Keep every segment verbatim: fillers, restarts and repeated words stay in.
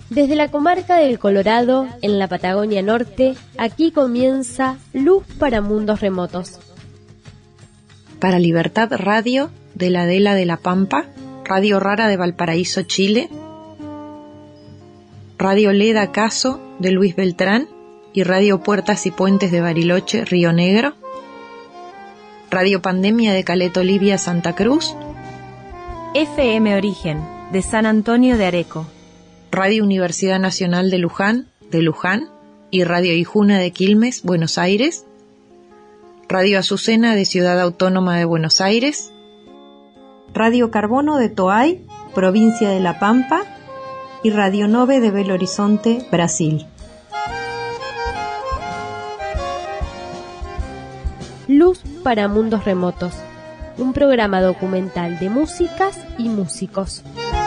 Desde la comarca del Colorado, en la Patagonia Norte, aquí comienza Luz para Mundos Remotos. Para Libertad Radio, de la Adela de la Pampa, Radio Rara de Valparaíso, Chile, Radio Leda Caso de Luis Beltrán y Radio Puertas y Puentes de Bariloche, Río Negro, Radio Pandemia de Caleta Olivia, Santa Cruz, F M Origen de San Antonio de Areco, Radio Universidad Nacional de Luján, de Luján, y Radio Ijuna de Quilmes, Buenos Aires, Radio Azucena de Ciudad Autónoma de Buenos Aires, Radio Carbono de Toay, provincia de La Pampa, y Radio Nove de Belo Horizonte, Brasil. Luz para Mundos Remotos, un programa documental de músicas y músicos.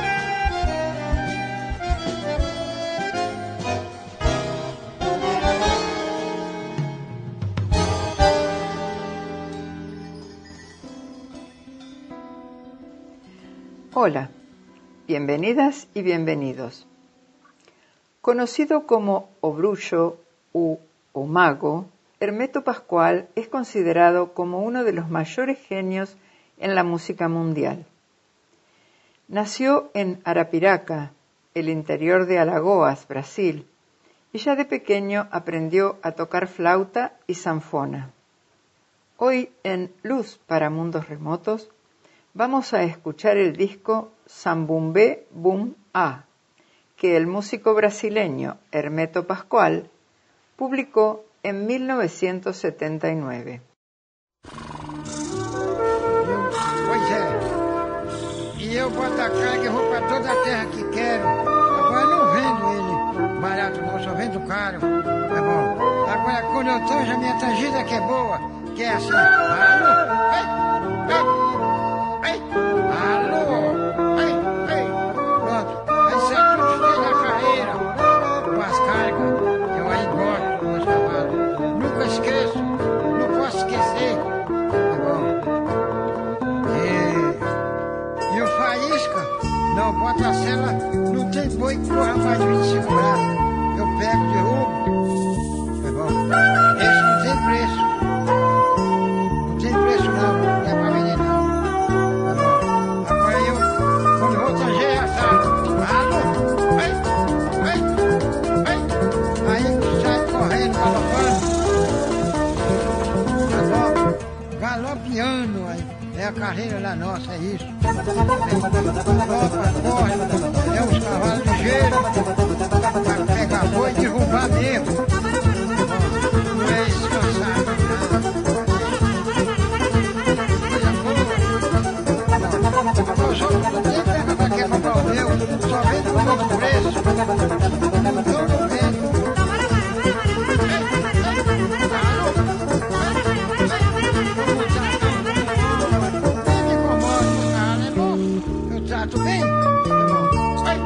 Hola, bienvenidas y bienvenidos. Conocido como o bruxo u o mago, Hermeto Pascoal es considerado como uno de los mayores genios en la música mundial. Nació en Arapiraca, el interior de Alagoas, Brasil, y ya de pequeño aprendió a tocar flauta y zanfona. Hoy en Luz para Mundos Remotos vamos a escuchar el disco Sambumbé Bum A, que el músico brasileño Hermeto Pascoal publicó en mil novecientos setenta y nueve. Pois é, e eu boto a carga e vou para toda a terra que quero. Agora não vendo ele barato não, só vendo caro, tá bom? Agora quando eu tô, já minha tangida que é boa, que é assim, alô, ei, ei, ei, alô, ei, ei, pronto, aí sai tudo cheio na carreira, com as cargas, eu aí gosto com os cavalos, nunca esqueço, não posso esquecer, tá bom? E, e o faísca, não, bota a cela, não tem boi que corra mais de vinte e cinco braços, eu pego de roubo, tá bom? Esse não tem preço, não tem preço não, não é pra vender não, tá bom? Agora eu, quando vou tanger a sala, alô, ei, ei, ei, aí sai correndo, galopando, tá bom? Galopeando, aí, é a carreira lá nossa, é isso. Galopa, corre, é os cavalos ligeiros, pra pegar boi e derrubar mesmo. Não é descansado, não. Eu só não tenho terra pra quem comprar o meu, só vendo por outro preço. Todo vendo. Nem me incomodo, cara, é bom. Eu trato bem, é bom. Sai.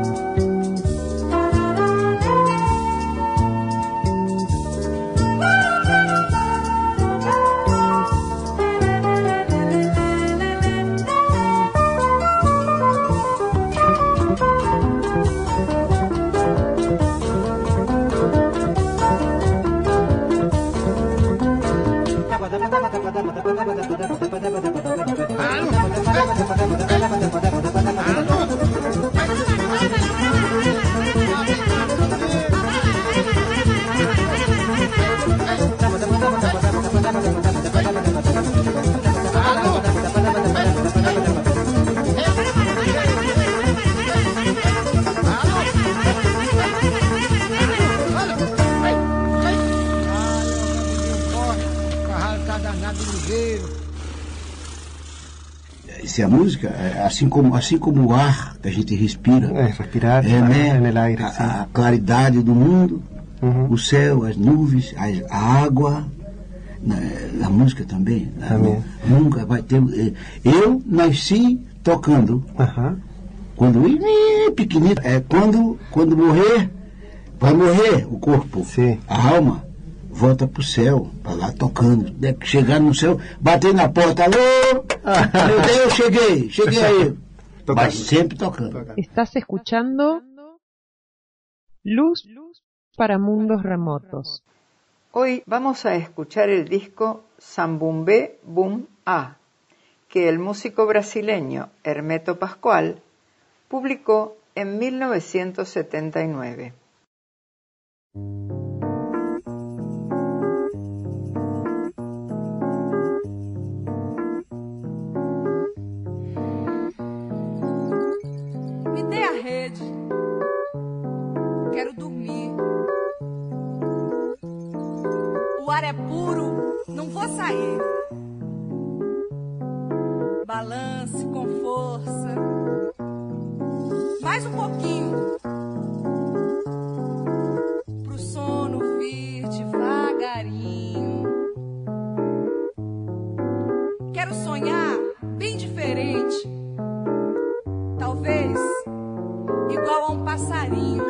A música, assim como, assim como o ar que a gente respira, é, respirar, é, né, no aire, a, a claridade do mundo, uhum. O céu, as nuvens, a, a água, né, a música também, né, nunca vai ter. Eu nasci tocando, uhum. Quando eu pequenino, é quando quando morrer, vai morrer o corpo, sim. A alma volta pro céu, para lá tocando. Deve chegar no céu, bater na porta, alô, meu Deus, cheguei, cheguei aí. Mas sempre tocando. Estás escuchando Luz para mundos remotos. Hoy vamos a escuchar el disco Sambumbé Bum A, que el músico brasileño Hermeto Pascoal publicó en mil novecientos setenta y nueve. Me dê a rede, quero dormir. O ar é puro, não vou sair. Balance com força, mais um pouquinho, pro sono vir devagarinho. Quero sonhar bem diferente, talvez igual a um passarinho.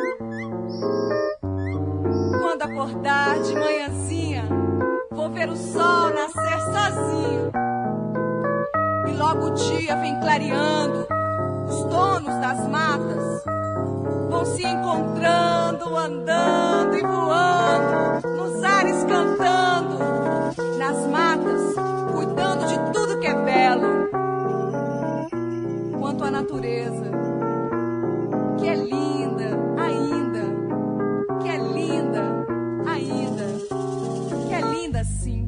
Quando acordar de manhãzinha, vou ver o sol nascer sozinho. E logo o dia vem clareando, os donos das matas vão se encontrando, andando e voando, nos ares cantando, nas matas, cuidando de tudo que é belo. Quanto à natureza, que é linda ainda, que é linda ainda, que é linda sim.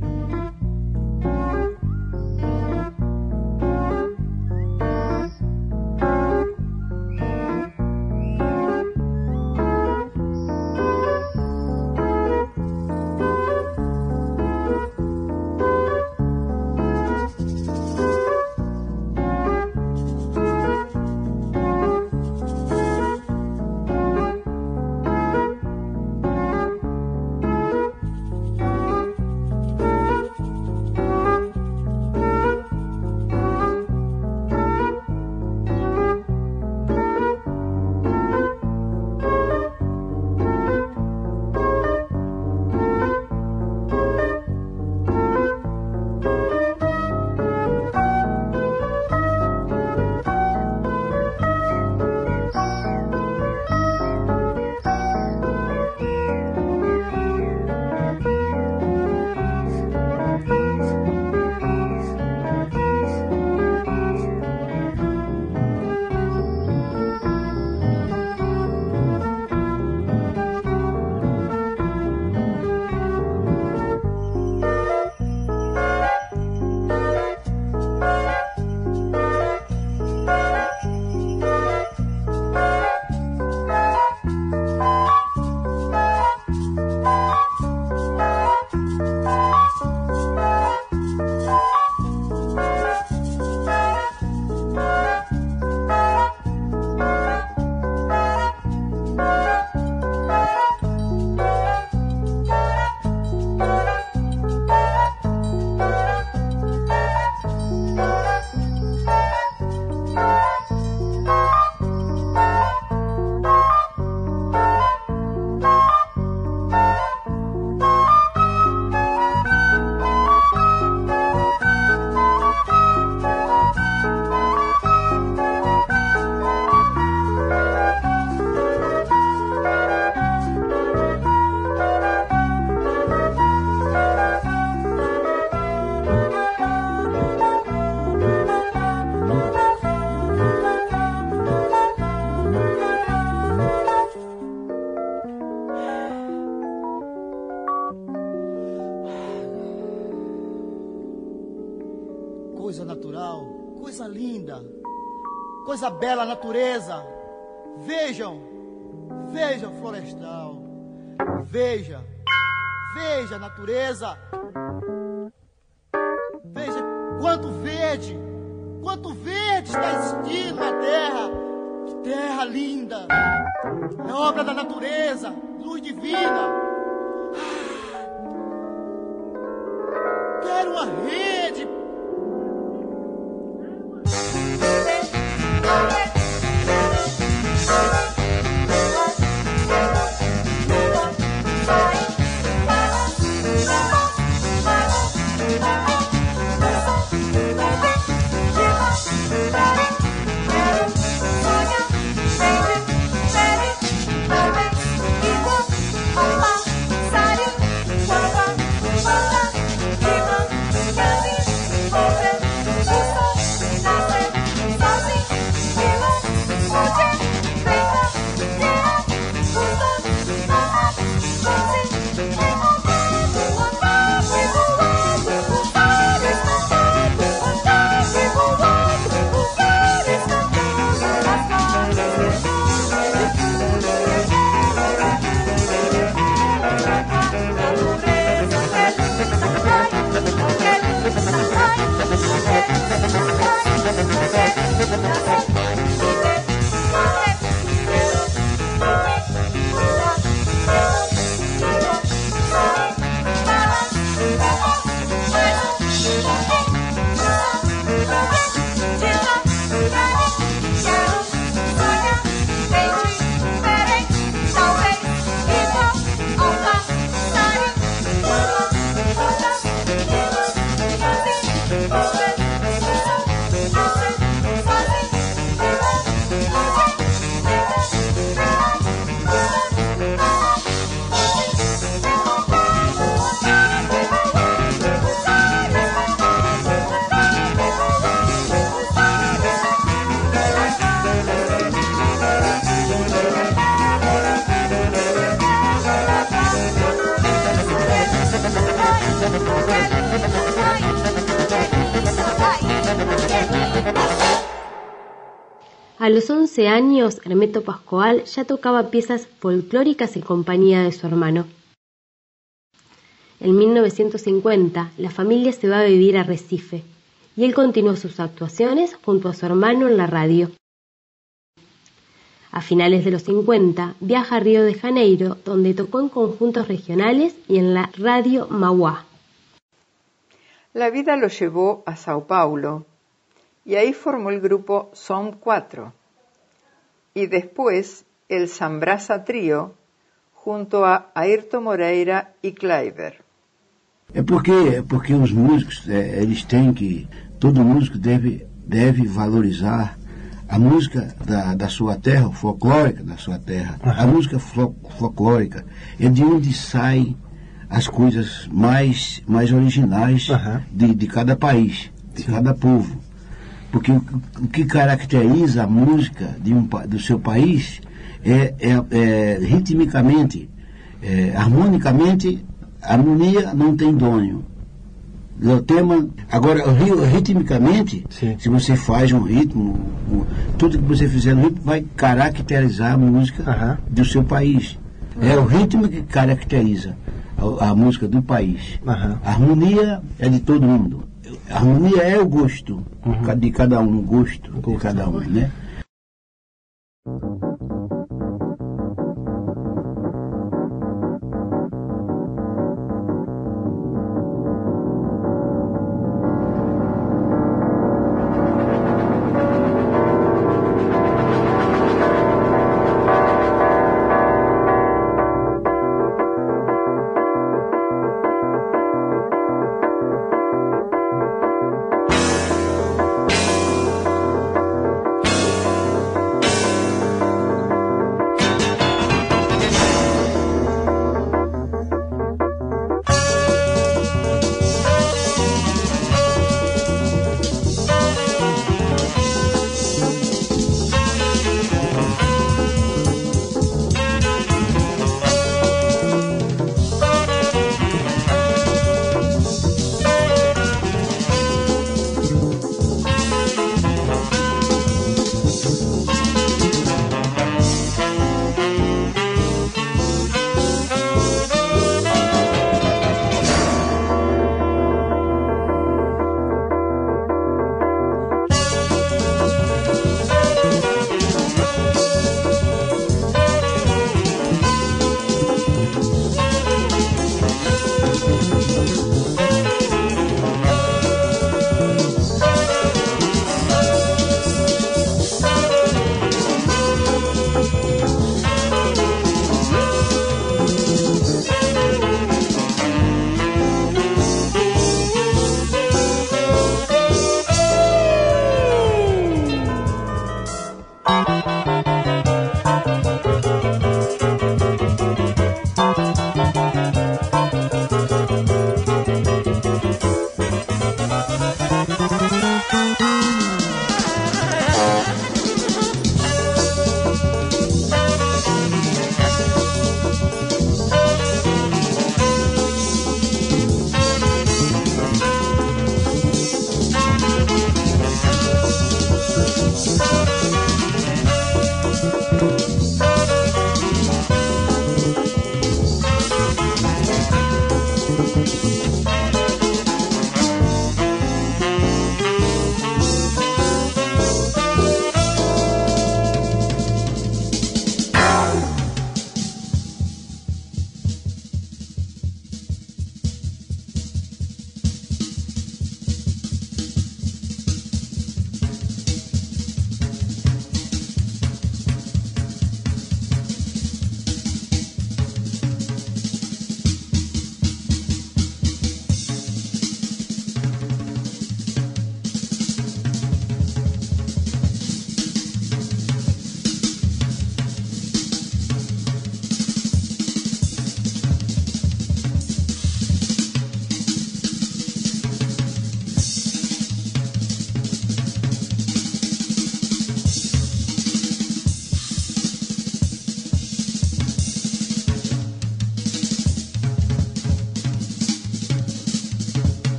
Coisa natural, coisa linda, coisa bela a natureza. Vejam, vejam florestal, veja, veja a natureza. Veja quanto verde, quanto verde está existindo na terra. Que terra linda, é obra da natureza, luz divina. Quero uma rede. A los once años, Hermeto Pascoal ya tocaba piezas folclóricas en compañía de su hermano. En mil novecientos cincuenta, la familia se va a vivir a Recife y él continuó sus actuaciones junto a su hermano en la radio. A finales de los cincuenta, viaja a Río de Janeiro, donde tocó en conjuntos regionales y en la Radio Mauá. La vida lo llevó a Sao Paulo y ahí formó el grupo Som cuatro y después el Sambrasa Trio junto a Ayrton Moreira e Kleiber. É porque, porque os músicos, é, eles têm que, todo músico deve, deve valorizar a música da, da sua terra, folclórica da sua terra. Uhum. A música fol, folclórica é de onde saem as coisas mais, mais originais uhum. de, de cada país, de Sim. cada povo. Porque o, o que caracteriza a música de um, do seu país é, é, é ritmicamente, é, harmonicamente, a harmonia não tem dono. O tema, agora, ritmicamente, Sim. se você faz um ritmo, tudo que você fizer no ritmo vai caracterizar a música uhum. do seu país. Uhum. É o ritmo que caracteriza a, a música do país. Uhum. A harmonia é de todo mundo. A harmonia é o gosto uhum. de cada um, o gosto, o gosto de cada um, né?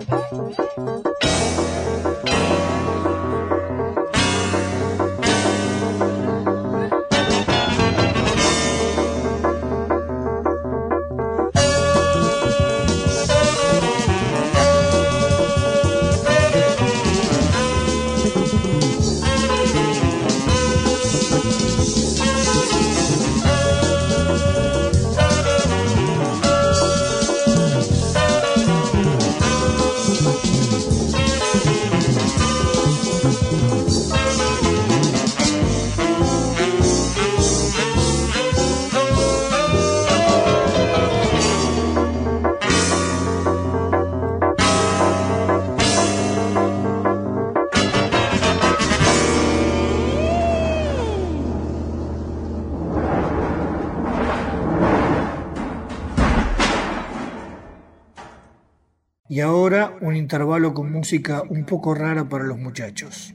Y ahora un intervalo con música un poco rara para los muchachos.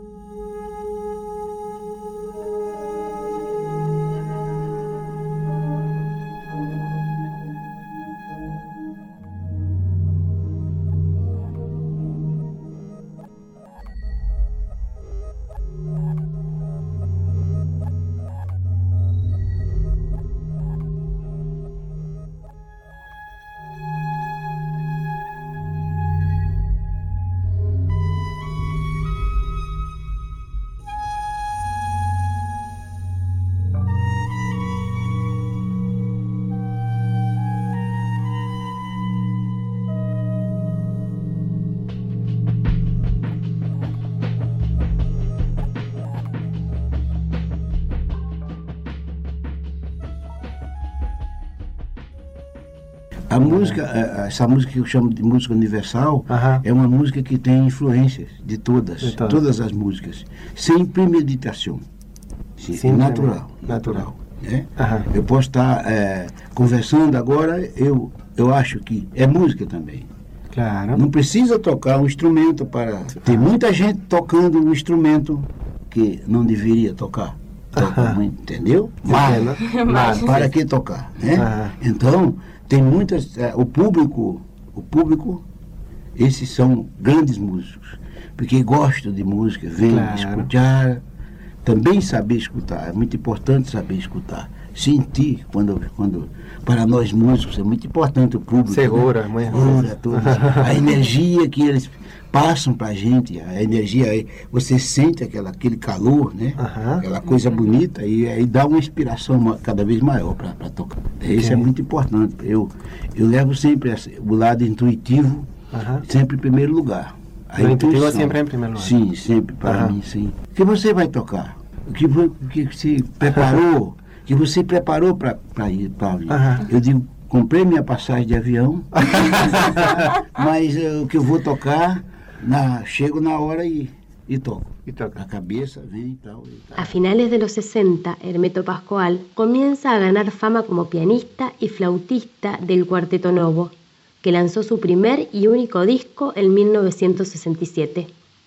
A música, essa música que eu chamo de música universal, uhum. é uma música que tem influências de todas, de todas. todas as músicas, sem premeditação, sim, sim, natural, natural. Né? Uhum. Eu posso estar é, conversando agora, eu, eu acho que é música também. Claro. Não precisa tocar um instrumento para... Tem muita gente tocando um instrumento que não deveria tocar. Toca, uhum. Entendeu? Mas, mas para que tocar, né? Uhum. Então... Tem muitas, é, o público, o público, esses são grandes músicos, porque gostam de música, vêm claro. escutar, também saber escutar, é muito importante saber escutar, sentir, quando, quando, para nós músicos é muito importante o público. Segura, né? Segura, tudo, a energia que eles passam para a gente, a energia, aí você sente aquela, aquele calor, né? Uhum. Aquela coisa bonita e aí dá uma inspiração cada vez maior para tocar. Okay. Isso é muito importante. Eu, eu levo sempre o lado intuitivo, uhum. sempre em primeiro lugar. A intuitivo é sempre em primeiro lugar? Sim, sempre, para uhum. mim, sim. O que você vai tocar? O que, o que você preparou? O que você preparau para ir, Paulo? Uhum. Eu digo, comprei minha passagem de avião, mas uh, o que eu vou tocar... Na, chego na hora y, y toco. Y toca. La cabeza ven y tal, y tal. A finales de los sesenta, Hermeto Pascoal comienza a ganar fama como pianista y flautista del Cuarteto Novo, que lanzó su primer y único disco en mil novecientos sesenta y siete.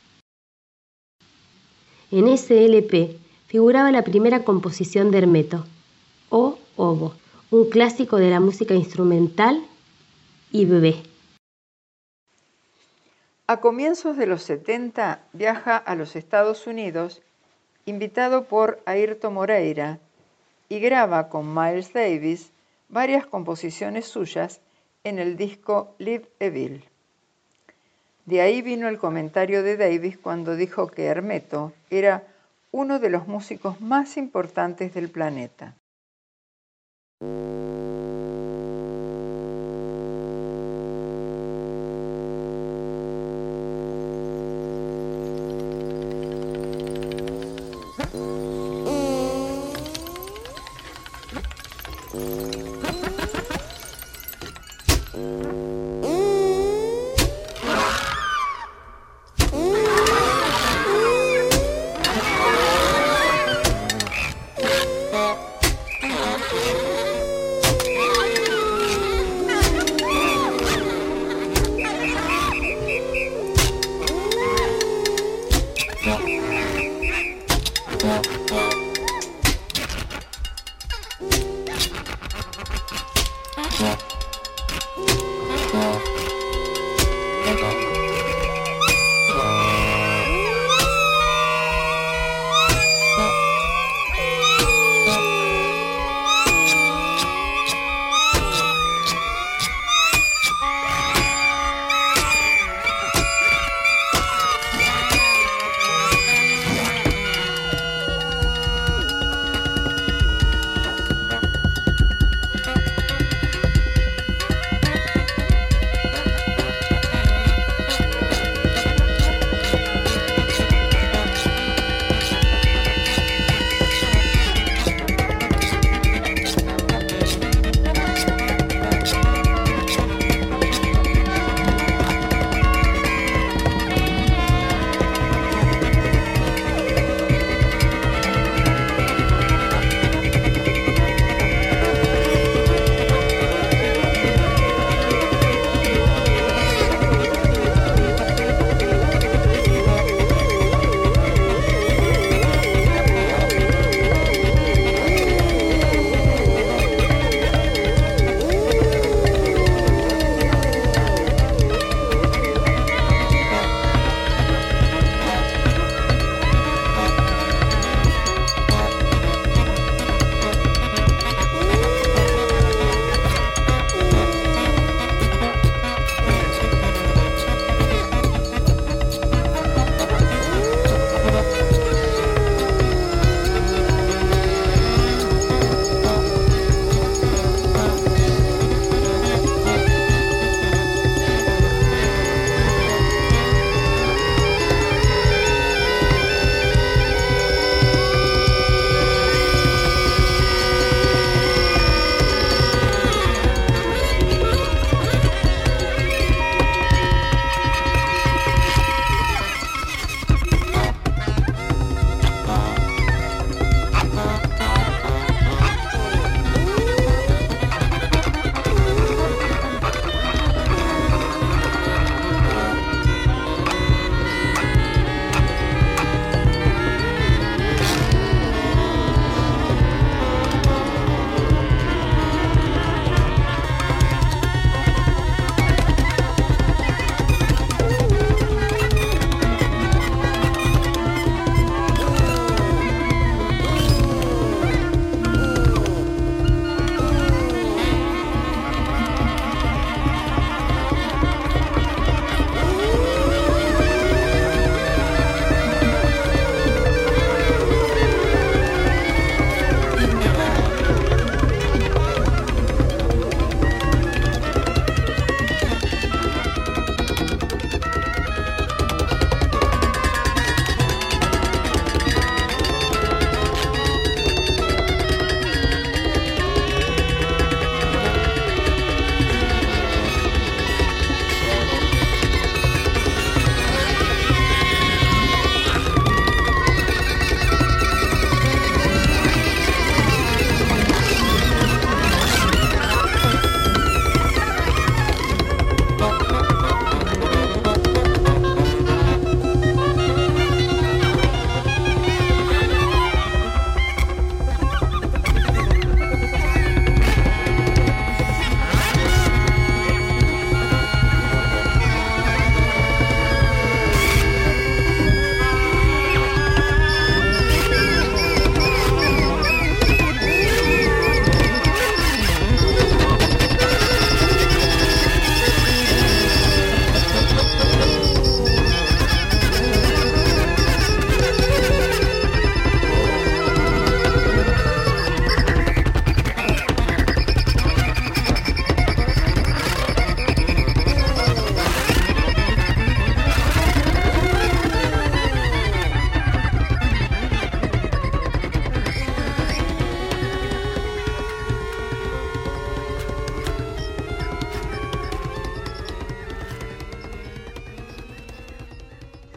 En ese L P figuraba la primera composición de Hermeto, O Obo, un clásico de la música instrumental y bebé. A comienzos de los setenta viaja a los Estados Unidos, invitado por Airto Moreira, y graba con Miles Davis varias composiciones suyas en el disco Live Evil. De ahí vino el comentario de Davis cuando dijo que Hermeto era uno de los músicos más importantes del planeta.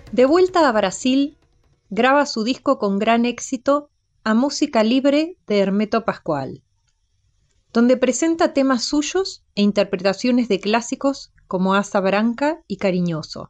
De vuelta a Brasil, graba su disco con gran éxito A Música Libre de Hermeto Pascoal, donde presenta temas suyos e interpretaciones de clásicos como Asa Branca y Cariñoso.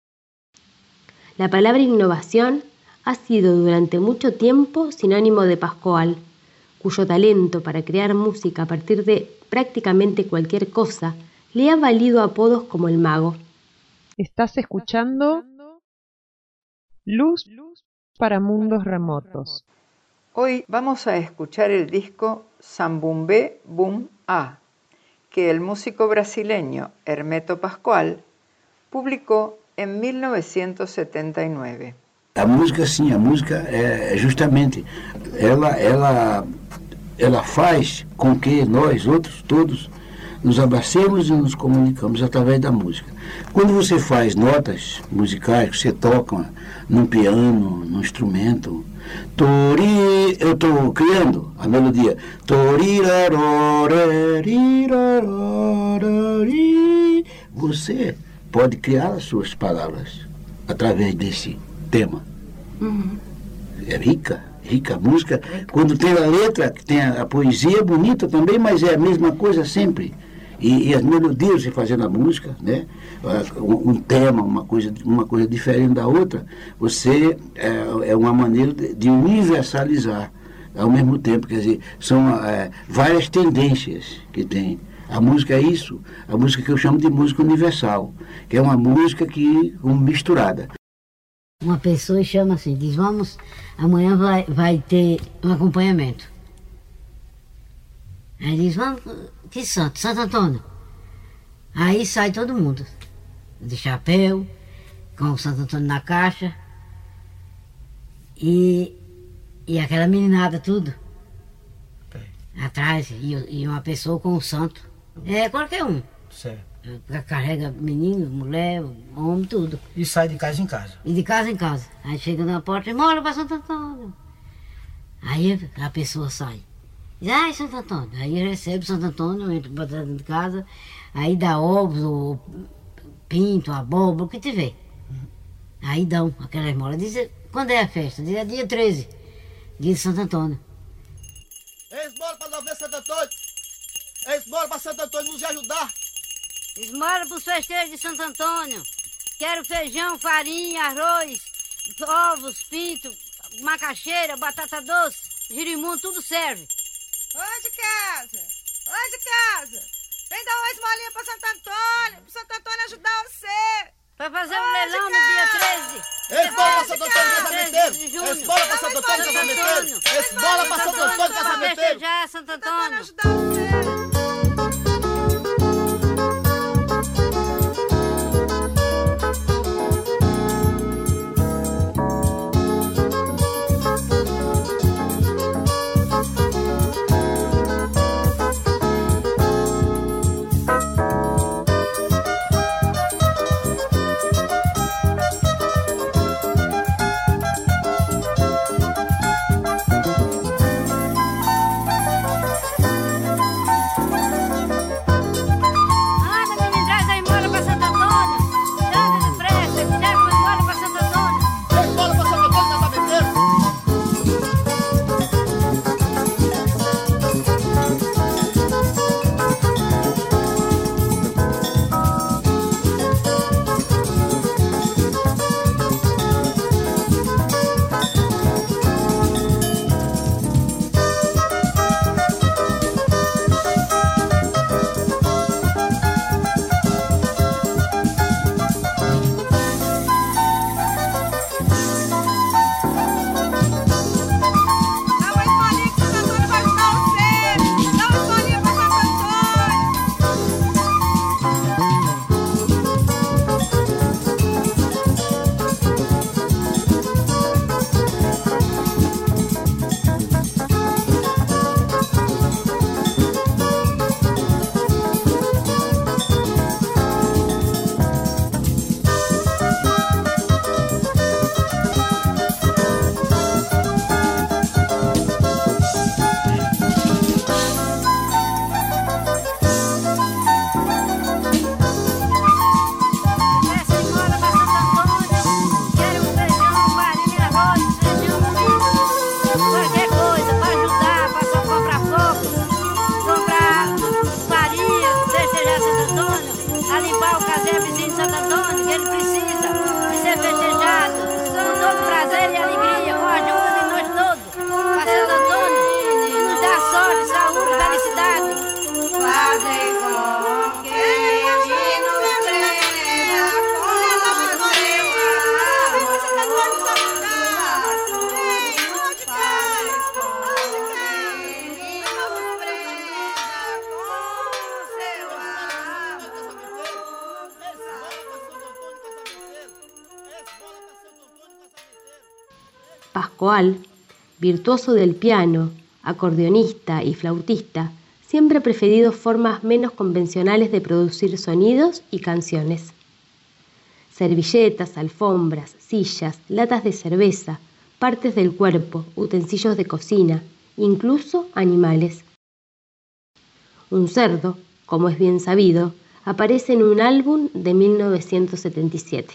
La palabra innovación ha sido durante mucho tiempo sinónimo de Pascoal, cuyo talento para crear música a partir de prácticamente cualquier cosa le ha valido apodos como el mago. Estás escuchando Luz para Mundos Remotos. Hoy vamos a escuchar el disco Sambumbé Bum A, que el músico brasileño Hermeto Pascoal publicou em mil novecentos e setenta e nove. A música, sim, a música é justamente, ela, ela, ela faz com que nós, outros, todos, nos abracemos e nos comunicamos através da música. Quando você faz notas musicais, você toca num piano, num instrumento, tori, eu estou criando a melodia, você pode criar as suas palavras através desse tema. Uhum. É rica, rica a música. Quando tem a letra, tem a, a poesia bonita também, mas é a mesma coisa sempre. E, e as melodias você fazendo a música, né? Um, um tema, uma coisa, uma coisa diferente da outra, você é, é uma maneira de, de universalizar ao mesmo tempo. Quer dizer, são é, várias tendências que tem. A música é isso, a música que eu chamo de música universal, que é uma música que um, misturada. Uma pessoa chama assim, diz, vamos, amanhã vai, vai ter um acompanhamento. Aí diz, vamos, que santo? Santo Antônio. Aí sai todo mundo, de chapéu, com o Santo Antônio na caixa, e, e aquela meninada tudo, atrás, e, e uma pessoa com o santo. É qualquer um. Certo. Carrega menino, mulher, homem, tudo. E sai de casa em casa. E de casa em casa. Aí chega na porta e mora para Santo Antônio. Aí a pessoa sai. Diz, ai, Santo Antônio. Aí recebe Santo Antônio, entra para dentro de casa, aí dá ovos, ou pinto, abóbora, o que tiver. Aí dão aquela esmola. Diz, quando é a festa? Diz, é dia treze, dia de Santo Antônio. Esmola para nós ver Santo Antônio. Esmola para Santo Antônio nos ajudar. Esmola para os festeiros de Santo Antônio. Quero feijão, farinha, arroz, ovos, pinto, macaxeira, batata doce, girimum, tudo serve. Oi de casa, oi de casa. Vem dar uma esmolinha para Santo Antônio, para Santo Antônio ajudar você. Para fazer um leilão no dia treze. Esmola para Santo Antônio casamenteiro. Esmola para Santo Antônio casamenteiro. Esmola para Santo Antônio casamenteiro. Já é Santo Antônio. Ajudar você. Santo Antônio, que ele precisa de ser festejado com todo prazer e alegria, com a ajuda de nós todos. Para Santo Antônio, que nos dá sorte, saúde, felicidade. Fazer com que ele nos prenda com seu amor. Faz com que ele nos prenda com seu Pascoal, virtuoso del piano, acordeonista y flautista, siempre ha preferido formas menos convencionales de producir sonidos y canciones. Servilletas, alfombras, sillas, latas de cerveza, partes del cuerpo, utensilios de cocina, incluso animales. Un cerdo, como es bien sabido, aparece en un álbum de mil novecientos setenta y siete.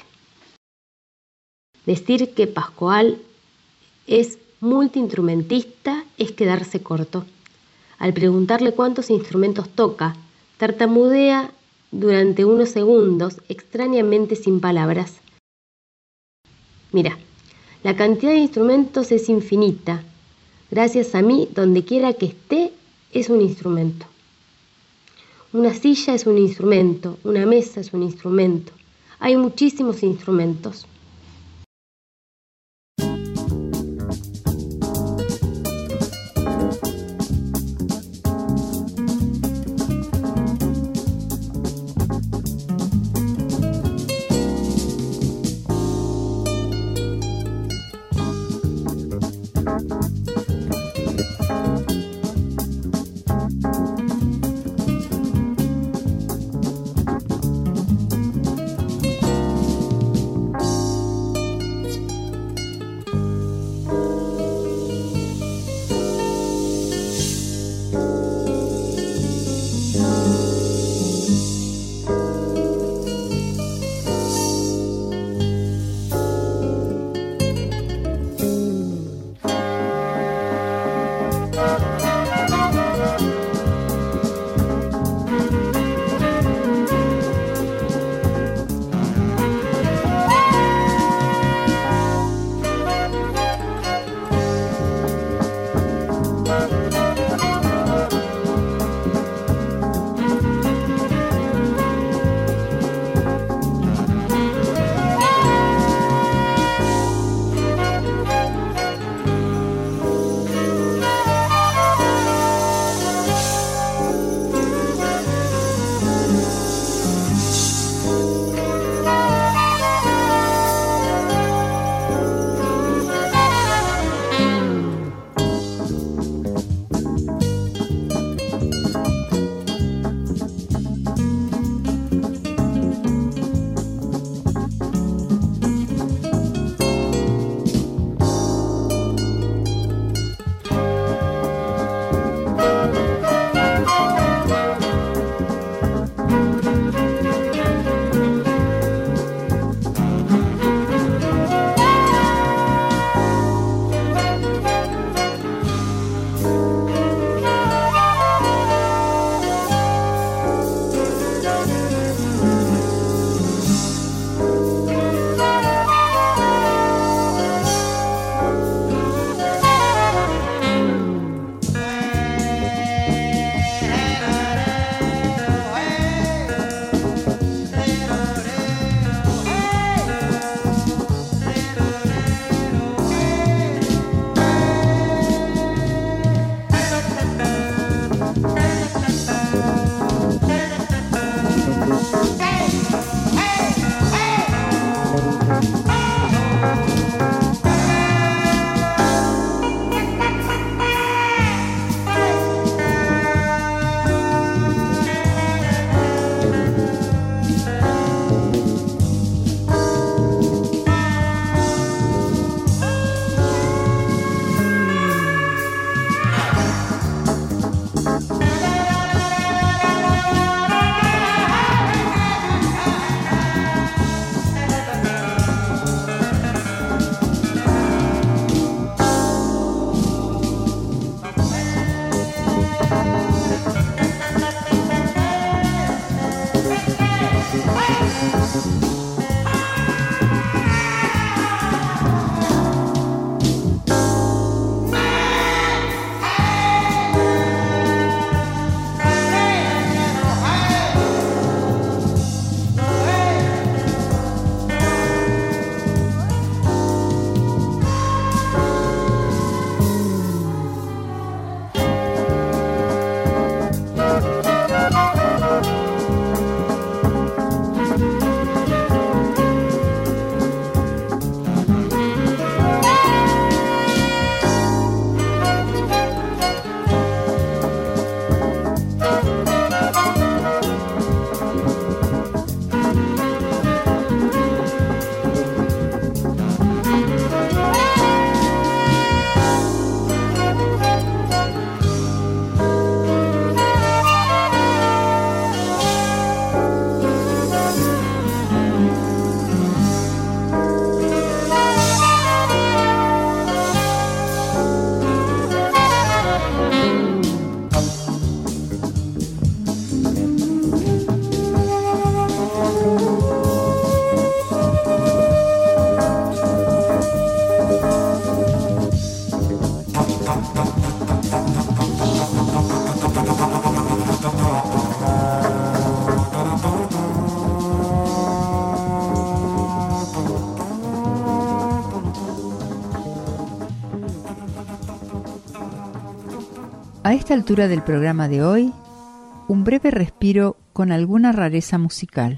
Decir que Pascoal es multiinstrumentista es quedarse corto. Al preguntarle cuántos instrumentos toca, tartamudea durante unos segundos, extrañamente sin palabras. Mira, la cantidad de instrumentos es infinita. Gracias a mí, donde quiera que esté, es un instrumento. Una silla es un instrumento, una mesa es un instrumento. Hay muchísimos instrumentos. A esta altura del programa de hoy, un breve respiro con alguna rareza musical.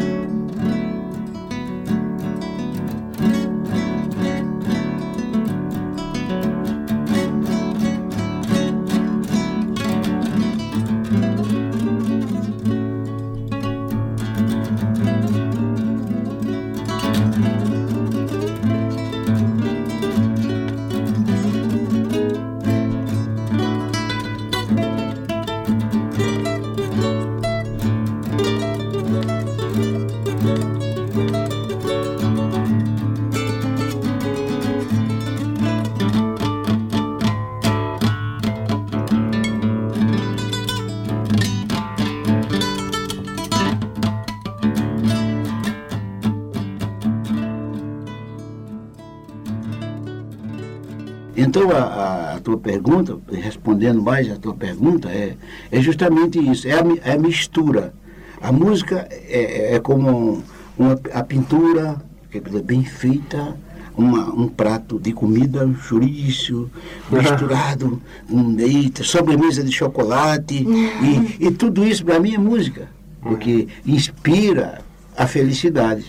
Então, a, a tua pergunta, respondendo mais a tua pergunta, é, é justamente isso, é a, é a mistura. A música é, é como uma, a pintura, que é bem feita, uma, um prato de comida, um chouriço, misturado com leite, sobremesa de chocolate, e, e tudo isso para mim é música, porque inspira a felicidade.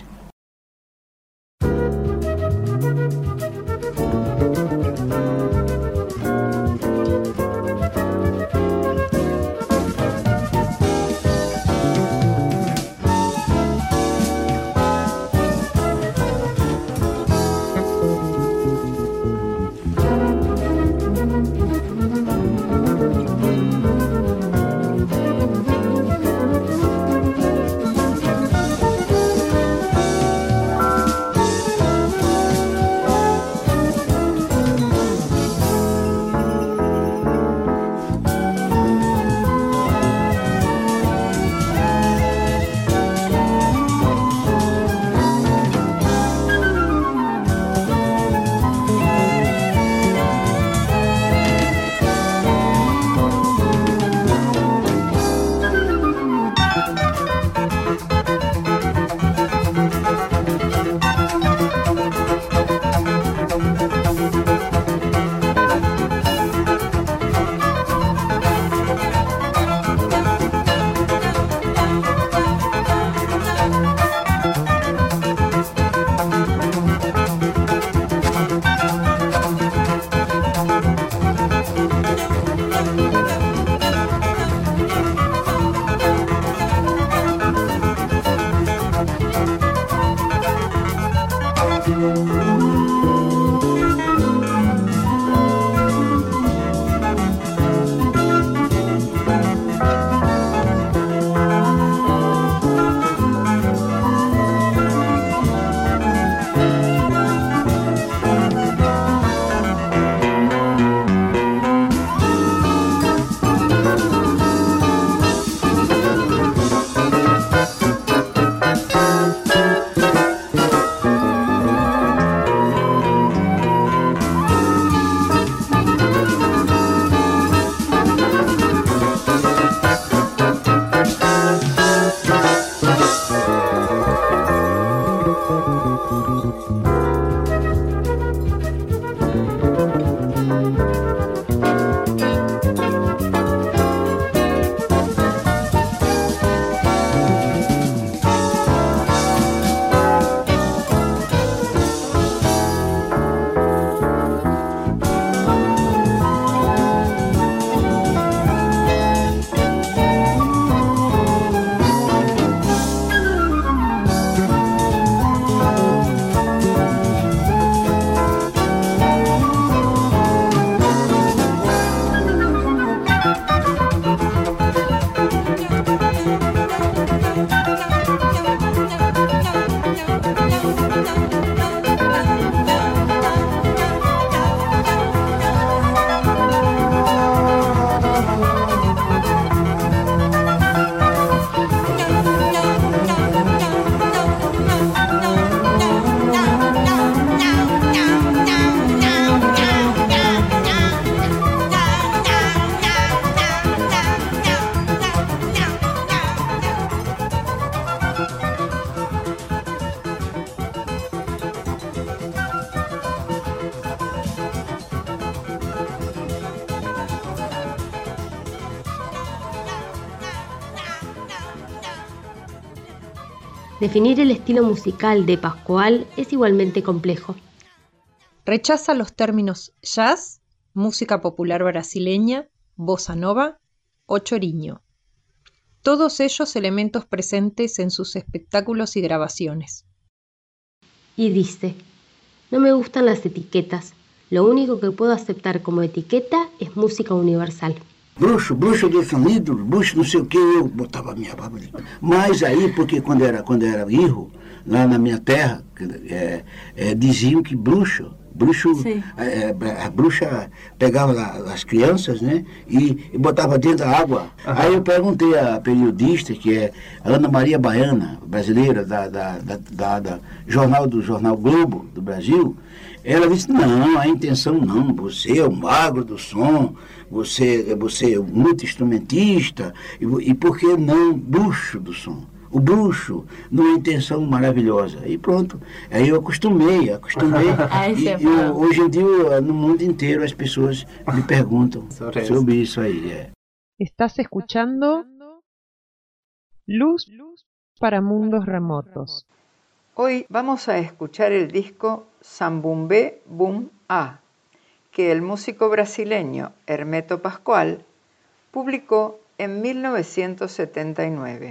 Definir el estilo musical de Pascoal es igualmente complejo. Rechaza los términos jazz, música popular brasileña, bossa nova o chorinho. Todos ellos elementos presentes en sus espectáculos y grabaciones. Y dice, no me gustan las etiquetas, lo único que puedo aceptar como etiqueta es música universal. Bruxo, bruxo dos sonidos, bruxo não sei o que, eu botava a minha barba ali. Mas aí, porque quando era, quando era irro, lá na minha terra, é, é, diziam que bruxo, bruxo é, a bruxa pegava as crianças, né, e, e botava dentro da água. Uhum. Aí eu perguntei à periodista, que é Ana Maria Baiana, brasileira, da, da, da, da, da jornal do Jornal Globo do Brasil, ela disse, não, a intenção não, você é o magro do som, você, você é muito instrumentista, e, e por que não bruxo do som? O bruxo, numa intenção maravilhosa. E pronto, aí eu acostumei, acostumei. e, e eu, hoje em dia, no mundo inteiro, as pessoas me perguntam sobre isso aí. É. Estás escuchando Luz para Mundos Remotos. Hoy vamos a escuchar el disco Sambumbé Bum A, que el músico brasileño Hermeto Pascoal publicó en mil novecientos setenta y nueve.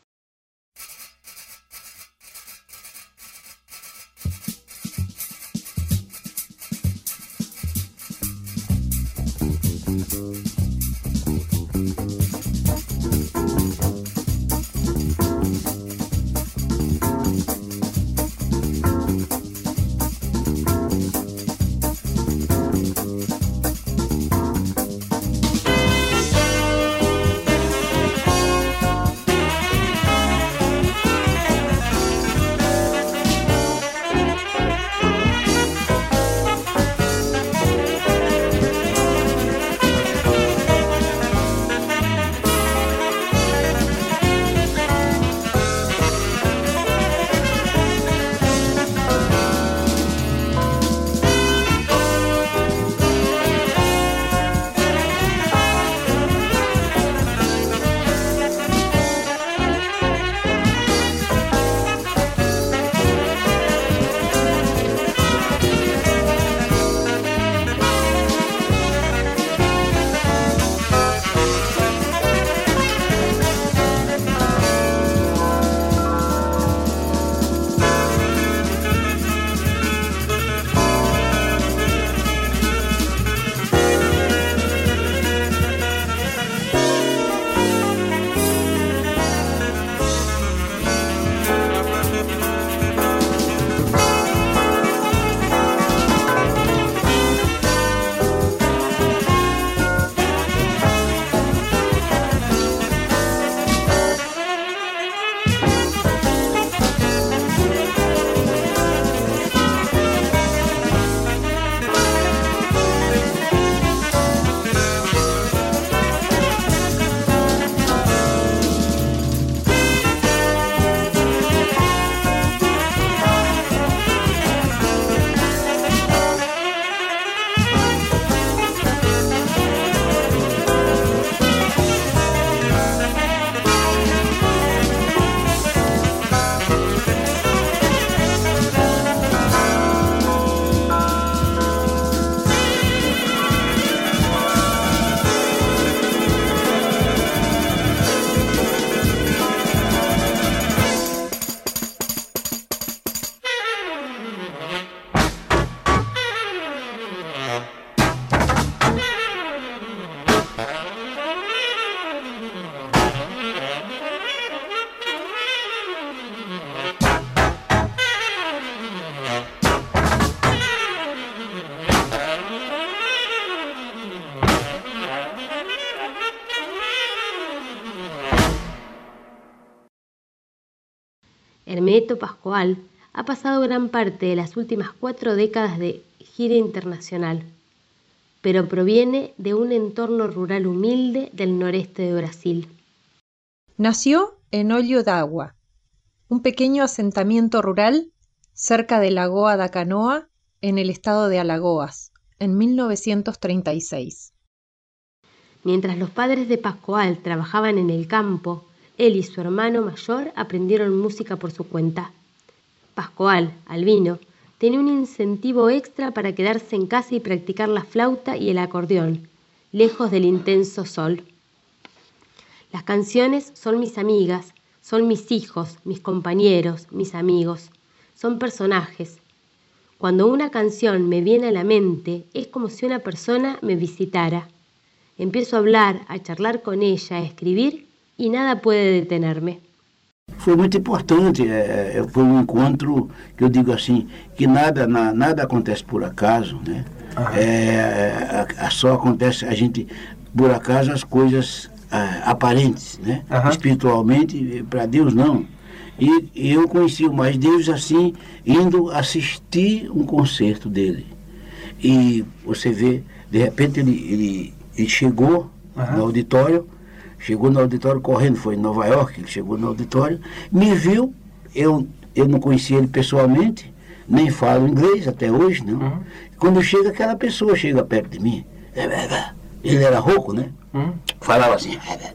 Hermeto Pascoal ha pasado gran parte de las últimas cuatro décadas de gira internacional, pero proviene de un entorno rural humilde del noreste de Brasil. Nació en Olho d'Água, un pequeño asentamiento rural cerca de Lagoa da Canoa, en el estado de Alagoas, en mil novecientos treinta y seis. Mientras los padres de Pascoal trabajaban en el campo, Él y su hermano mayor aprendieron música por su cuenta. Pascoal, albino, tenía un incentivo extra para quedarse en casa y practicar la flauta y el acordeón, lejos del intenso sol. Las canciones son mis amigas, son mis hijos, mis compañeros, mis amigos, son personajes. Cuando una canción me viene a la mente, es como si una persona me visitara. Empiezo a hablar, a charlar con ella, a escribir e nada puede detenerme. Foi muito importante, é, foi um encontro que eu digo assim, que nada, na, nada acontece por acaso, né? É, a, a só acontece, a gente, por acaso, as coisas a, aparentes, né? Uhum. Espiritualmente, para Deus não. E, e eu conheci o Mais Deus assim, indo assistir um concerto dele. E você vê, de repente ele, ele, ele chegou uhum. no auditório, chegou no auditório correndo, foi em Nova York, ele chegou no auditório, me viu, eu, eu não conhecia ele pessoalmente, nem falo inglês até hoje, não. Uhum. Quando chega aquela pessoa, chega perto de mim, ele era rouco, né? Uhum. Falava assim,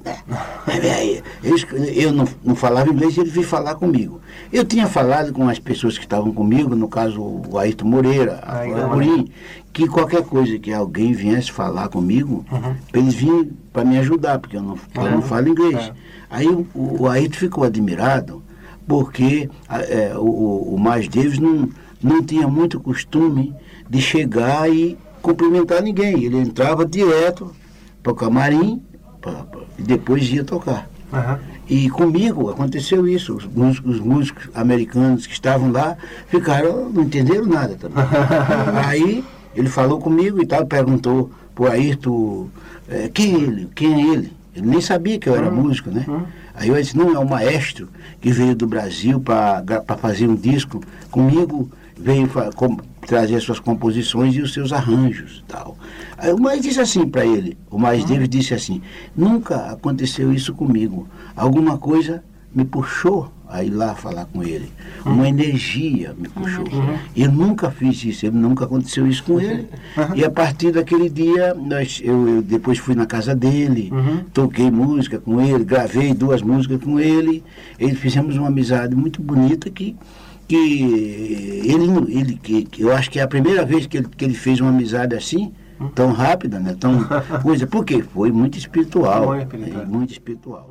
eu não, não falava inglês, ele veio falar comigo. Eu tinha falado com as pessoas que estavam comigo, no caso o Ayrton Moreira, a Flora Purim, que qualquer coisa que alguém viesse falar comigo, uhum. eles vinham para me ajudar, porque eu não, eu não falo inglês. É. Aí o, o Ayrton ficou admirado, porque é, o, o Mais Deus não, não tinha muito costume de chegar e cumprimentar ninguém. Ele entrava direto para o camarim pra, pra, e depois ia tocar. Uhum. E comigo aconteceu isso. Os músicos, os músicos americanos que estavam lá ficaram, não entenderam nada também. Aí ele falou comigo e tal, perguntou para o Ayrton é, quem é ele, quem é ele. Ele nem sabia que eu era uhum. músico, né? Uhum. Aí eu disse, não, é um maestro que veio do Brasil para fazer um disco comigo, veio com, trazer suas composições e os seus arranjos e tal. Aí o Mais disse assim para ele, o Mais uhum. David disse assim, nunca aconteceu isso comigo, alguma coisa me puxou a ir lá falar com ele, uhum. uma energia me puxou. Uhum. Eu nunca fiz isso, ele nunca aconteceu isso com ele. Uhum. E a partir daquele dia, nós, eu, eu depois fui na casa dele, uhum. toquei música com ele, gravei duas músicas com ele, e fizemos uma amizade muito bonita que que ele, ele que, que eu acho que é a primeira vez que ele, que ele fez uma amizade assim, tão rápida, né? Tão coisa, porque foi muito espiritual, muito espiritual. Né? Muito espiritual.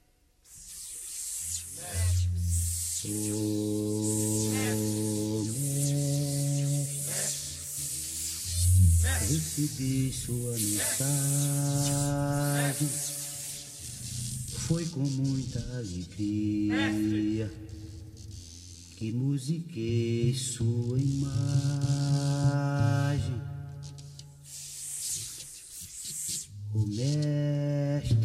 Recebi sua mensagem, foi com muita alegria que musiquei sua imagem. O mestre,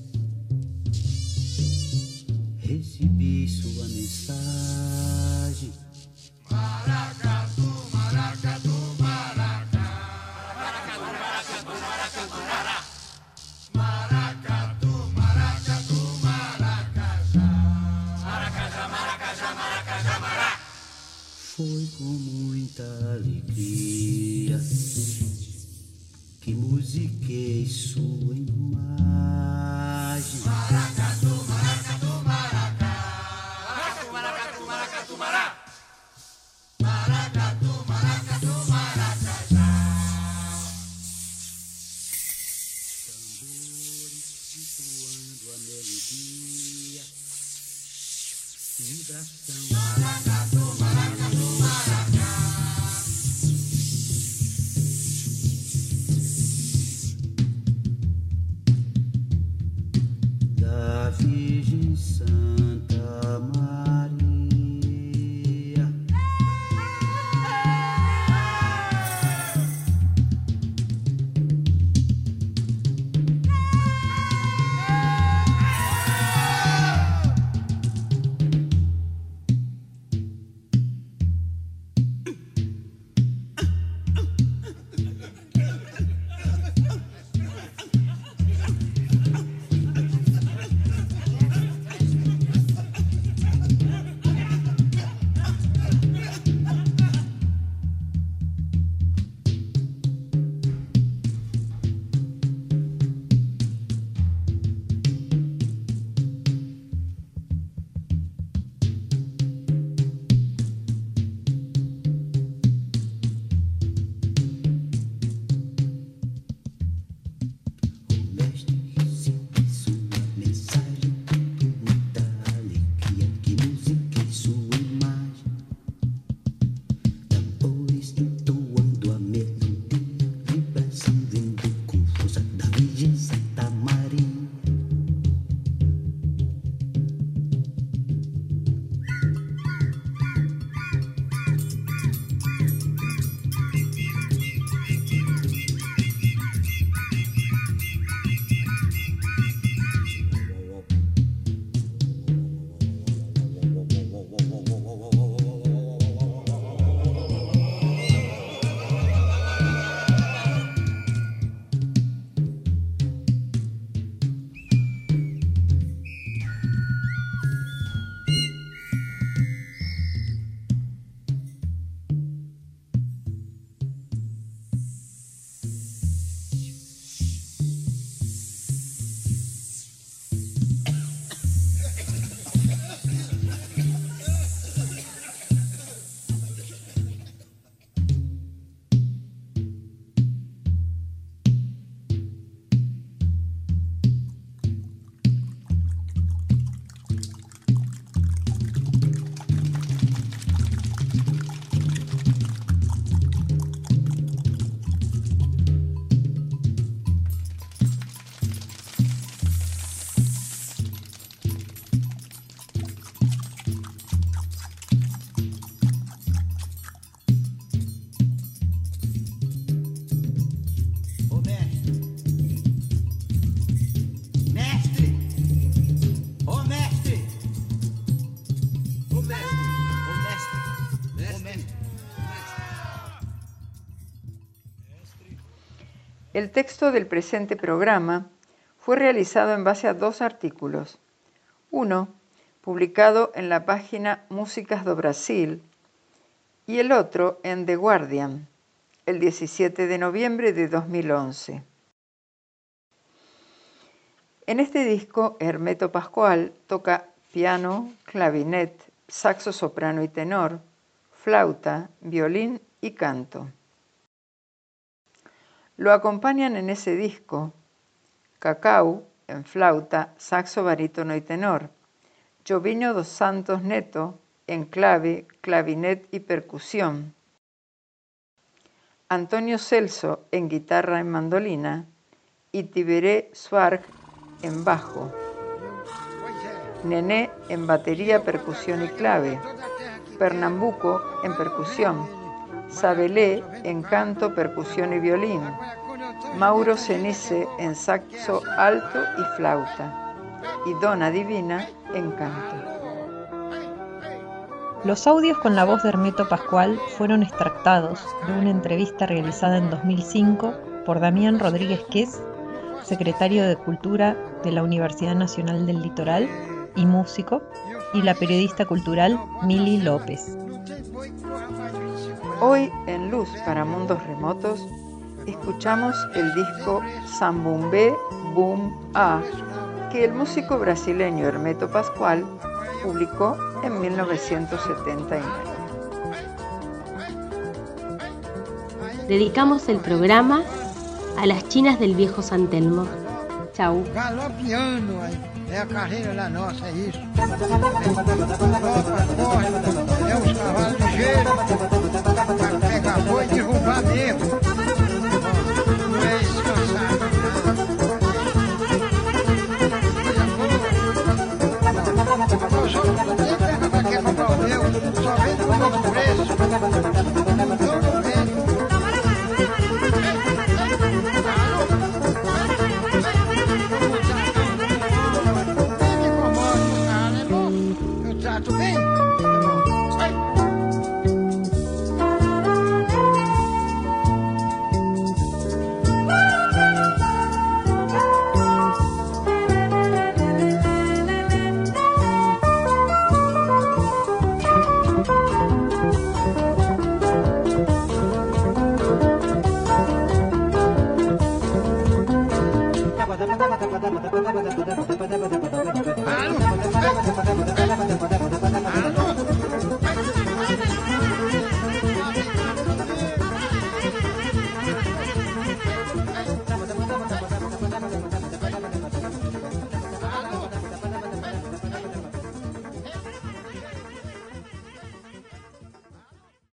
recebi sua mensagem. Maracatu, maracatu, maracá. Maracatu, maracatu, maracatu, mará. Maracatu, maracatu, maracajá. Maracajá, maracajá, maracajá, mará. Foi com muita alegria que musiquei sua imagem. Maracatu, maracatu, maracá. Maracatu, maracatu, maracatu, mará. Maracatu, maracatu, maracajá. Tambores entoando a melodia, vibração. Maracatu, maracatu, maracá. Da El texto del presente programa fue realizado en base a dos artículos. Uno, publicado en la página Músicas do Brasil, y el otro en The Guardian, el diecisiete de noviembre de dos mil once. En este disco, Hermeto Pascoal toca piano, clavinet, saxo soprano y tenor, flauta, violín y canto. Lo acompañan en ese disco Cacau en flauta, saxo barítono y tenor, Jovinho dos Santos Neto en clave, clavinet y percusión, Antonio Celso en guitarra y mandolina y Tiberé Suarg en bajo, Nené en batería, percusión y clave, Pernambuco en percusión, Sabelé en canto, percusión y violín, Mauro Cenice en saxo alto y flauta y Dona Divina en canto. Los audios con la voz de Hermeto Pascoal fueron extractados de una entrevista realizada en dos mil cinco por Damián Rodríguez Quez, secretario de Cultura de la Universidad Nacional del Litoral y músico, y la periodista cultural Mili López. Hoy en Luz para Mundos Remotos escuchamos el disco Sambumbé Boom A, que el músico brasileño Hermeto Pascoal publicó en mil novecientos setenta y nueve. Dedicamos el programa a las chinas del viejo San Telmo. Chau. Galopiano, é a carreira da nossa, é isso. Galopa, corre, é os cavalos ligeiros, para pegar boi e derrubar mesmo. Não é descansado, não. Só não tem perna para quem comprar o meu, só vende por outro preço. Então não vende. Tudo bem? Sai! Alô? Alô?